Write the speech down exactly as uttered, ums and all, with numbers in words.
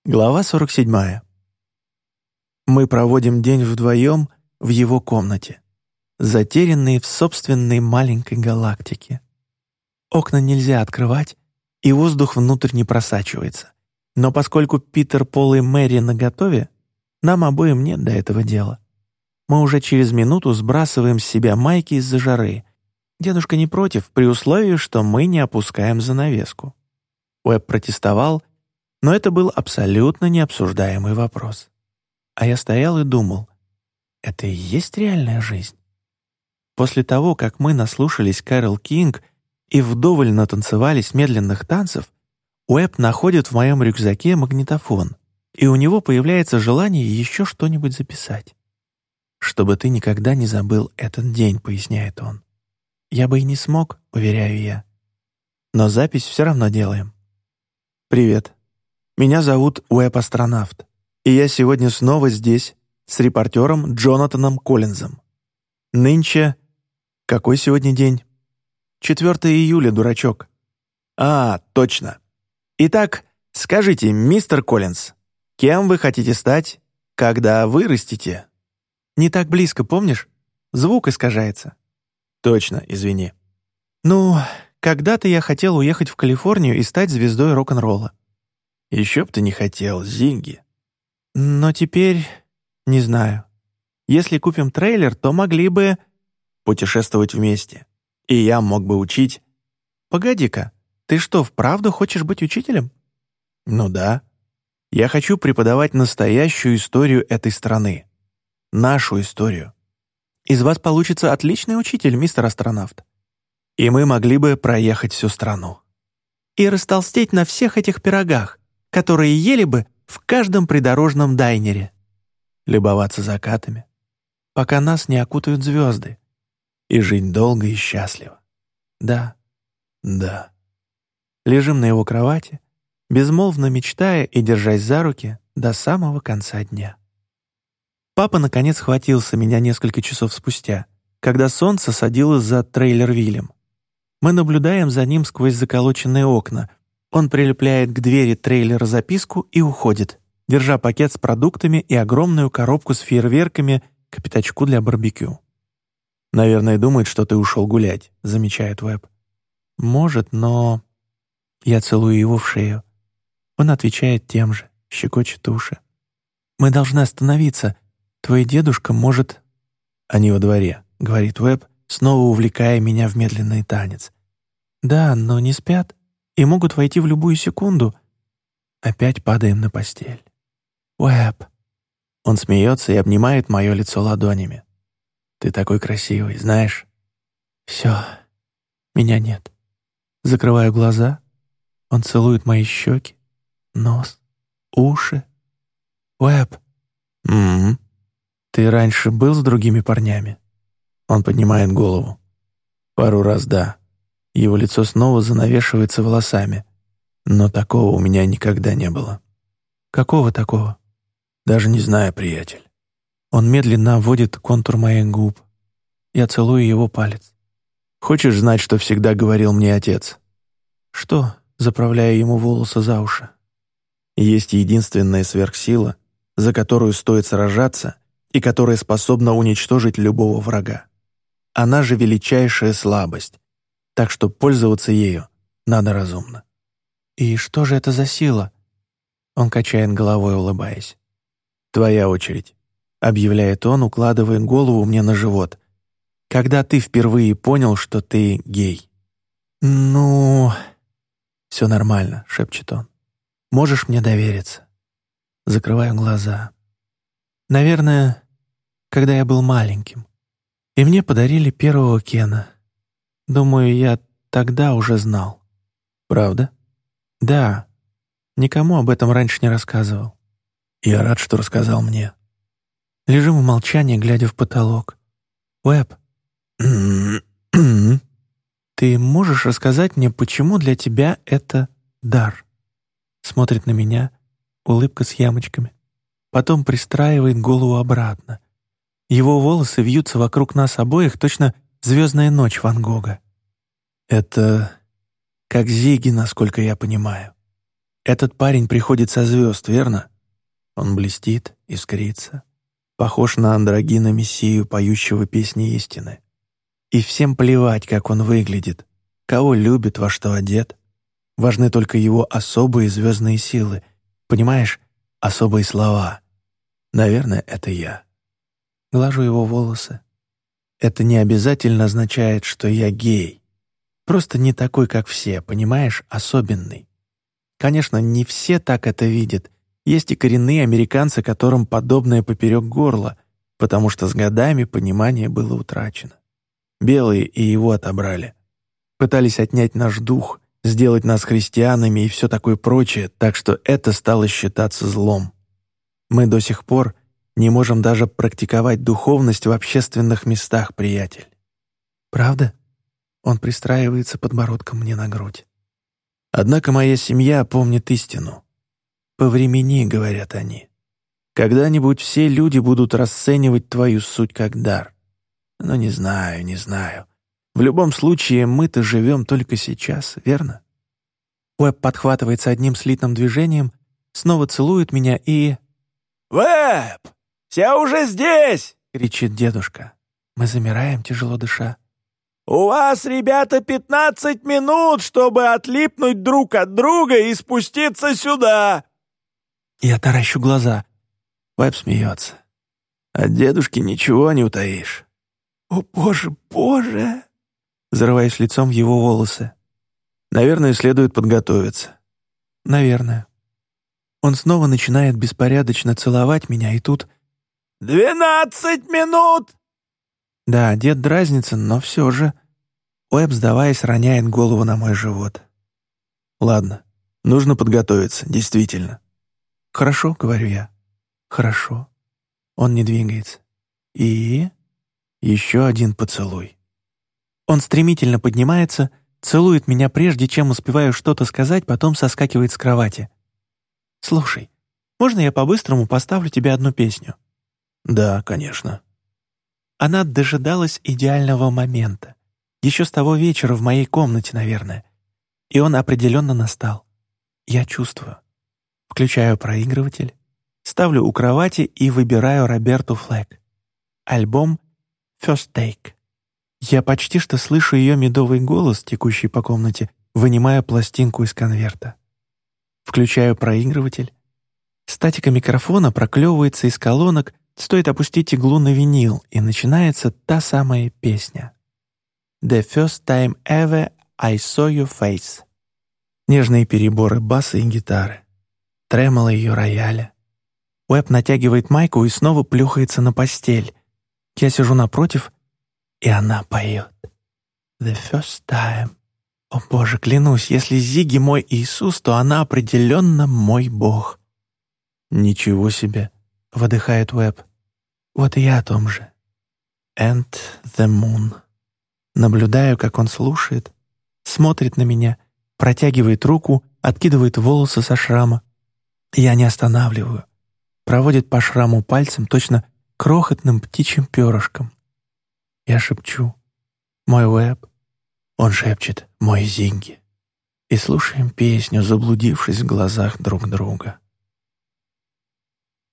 Глава сорок седьмая. Мы проводим день вдвоем в его комнате, затерянные в собственной маленькой галактике. Окна нельзя открывать, и воздух внутрь не просачивается. Но поскольку Питер, Пол и Мэри наготове, нам обоим нет до этого дела. Мы уже через минуту сбрасываем с себя майки из-за жары. Дедушка не против, при условии, что мы не опускаем занавеску. Уэбб протестовал, но это был абсолютно необсуждаемый вопрос. А я стоял и думал, это и есть реальная жизнь? После того, как мы наслушались Кэрол Кинг и вдоволь натанцевались медленных танцев, Уэбб находит в моем рюкзаке магнитофон, и у него появляется желание еще что-нибудь записать. «Чтобы ты никогда не забыл этот день», — поясняет он. Я бы и не смог, уверяю я. Но запись все равно делаем. «Привет. Меня зовут Уэбб-астронавт, и я сегодня снова здесь с репортером Джонатаном Коллинзом. Нынче... Какой сегодня день? четвёртого июля, дурачок. А, точно. Итак, скажите, мистер Коллинз, кем вы хотите стать, когда вырастете? Не так близко, помнишь? Звук искажается. Точно, извини. Ну, когда-то я хотел уехать в Калифорнию и стать звездой рок-н-ролла. Еще б ты не хотел, Зигги. Но теперь... не знаю. Если купим трейлер, то могли бы... путешествовать вместе. И я мог бы учить... Погоди-ка, ты что, вправду хочешь быть учителем? Ну да. Я хочу преподавать настоящую историю этой страны. Нашу историю. Из вас получится отличный учитель, мистер астронавт. И мы могли бы проехать всю страну. И растолстеть на всех этих пирогах, которые ели бы в каждом придорожном дайнере. Любоваться закатами, пока нас не окутают звезды. И жить долго и счастливо. Да, да. Лежим на его кровати, безмолвно мечтая и держась за руки до самого конца дня. Папа, наконец, хватился меня несколько часов спустя, когда солнце садилось за трейлер-виллем. Мы наблюдаем за ним сквозь заколоченные окна. Он прилепляет к двери трейлера записку и уходит, держа пакет с продуктами и огромную коробку с фейерверками к пятачку для барбекю. «Наверное, думает, что ты ушел гулять», — замечает Уэбб. «Может, но...» Я целую его в шею. Он отвечает тем же, щекочет уши. «Мы должны остановиться. Твой дедушка может...» «Они во дворе», — говорит Уэбб, снова увлекая меня в медленный танец. «Да, но не спят и могут войти в любую секунду». Опять падаем на постель. «Уэбб». Он смеется и обнимает мое лицо ладонями. «Ты такой красивый, знаешь?» «Все, меня нет». Закрываю глаза. Он целует мои щеки, нос, уши. «Уэбб». «Угу. Ты раньше был с другими парнями?» Он поднимает голову. «Пару раз да». Его лицо снова занавешивается волосами. «Но такого у меня никогда не было». «Какого такого?» «Даже не знаю, приятель». Он медленно обводит контур моих губ. Я целую его палец. «Хочешь знать, что всегда говорил мне отец?» «Что?» — заправляя ему волосы за уши. «Есть единственная сверхсила, за которую стоит сражаться и которая способна уничтожить любого врага. Она же величайшая слабость, так что пользоваться ею надо разумно». «И что же это за сила?» Он качает головой, улыбаясь. «Твоя очередь», — объявляет он, укладывая голову мне на живот. «Когда ты впервые понял, что ты гей?» «Ну...» «Все нормально», — шепчет он. «Можешь мне довериться». Закрываю глаза. «Наверное, когда я был маленьким, и мне подарили первого Кена. Думаю, я тогда уже знал». «Правда?» «Да. Никому об этом раньше не рассказывал». «Я рад, что рассказал мне». Лежим в молчании, глядя в потолок. «Уэбб, ты можешь рассказать мне, почему для тебя это дар?» Смотрит на меня, улыбка с ямочками. Потом пристраивает голову обратно. Его волосы вьются вокруг нас обоих, точно звездная ночь Ван Гога. «Это как Зигги, насколько я понимаю». Этот парень приходит со звезд, верно? Он блестит, искрится, похож на андрогина Мессию, поющего песни истины. И всем плевать, как он выглядит, кого любит, во что одет. Важны только его особые звездные силы, понимаешь, особые слова. Наверное, это я. Глажу его волосы. Это не обязательно означает, что я гей. Просто не такой, как все, понимаешь, особенный. Конечно, не все так это видят. Есть и коренные американцы, которым подобное поперек горла, потому что с годами понимание было утрачено. Белые и его отобрали. Пытались отнять наш дух, сделать нас христианами и все такое прочее, так что это стало считаться злом. Мы до сих пор не можем даже практиковать духовность в общественных местах, приятель. Правда? Он пристраивается подбородком мне на грудь. Однако моя семья помнит истину. «Повремени», — говорят они. «Когда-нибудь все люди будут расценивать твою суть как дар. Но не знаю, не знаю. В любом случае, мы-то живем только сейчас, верно?» Уэбб подхватывается одним слитным движением, снова целует меня и... «Уэбб! Все уже здесь!» — кричит дедушка. Мы замираем, тяжело дыша. «У вас, ребята, пятнадцать минут, чтобы отлипнуть друг от друга и спуститься сюда!» Я таращу глаза. Уэбб смеется. «От дедушки ничего не утаишь». «О, боже, боже!» Зарываюсь лицом в его волосы. «Наверное, следует подготовиться». «Наверное». Он снова начинает беспорядочно целовать меня, и тут... «Двенадцать минут!» Да, дед дразнится, но все же... Уэбб, сдаваясь, роняет голову на мой живот. «Ладно, нужно подготовиться, действительно». «Хорошо», — говорю я. «Хорошо». Он не двигается. И... еще один поцелуй. Он стремительно поднимается, целует меня, прежде чем успеваю что-то сказать, потом соскакивает с кровати. «Слушай, можно я по-быстрому поставлю тебе одну песню?» «Да, конечно». Она дожидалась идеального момента. Еще с того вечера в моей комнате, наверное. И он определенно настал. Я чувствую. Включаю проигрыватель, ставлю у кровати и выбираю Роберту Флэк. Альбом «First Take». Я почти что слышу ее медовый голос, текущий по комнате, вынимая пластинку из конверта. Включаю проигрыватель. Статика микрофона проклевывается из колонок, стоит опустить иглу на винил, и начинается та самая песня. «The first time ever I saw your face». Нежные переборы баса и гитары. Тремоло ее рояля. Уэбб натягивает майку и снова плюхается на постель. Я сижу напротив, и она поет. «The first time». О боже, клянусь, если Зигги мой Иисус, то она определенно мой Бог. «Ничего себе», — выдыхает Уэбб. Вот и я о том же. «And the moon». Наблюдаю, как он слушает, смотрит на меня, протягивает руку, откидывает волосы со шрама. Я не останавливаю. Проводит по шраму пальцем, точно крохотным птичьим перышком. Я шепчу «Мой Уэбб». Он шепчет «Мой Зигги». И слушаем песню, заблудившись в глазах друг друга.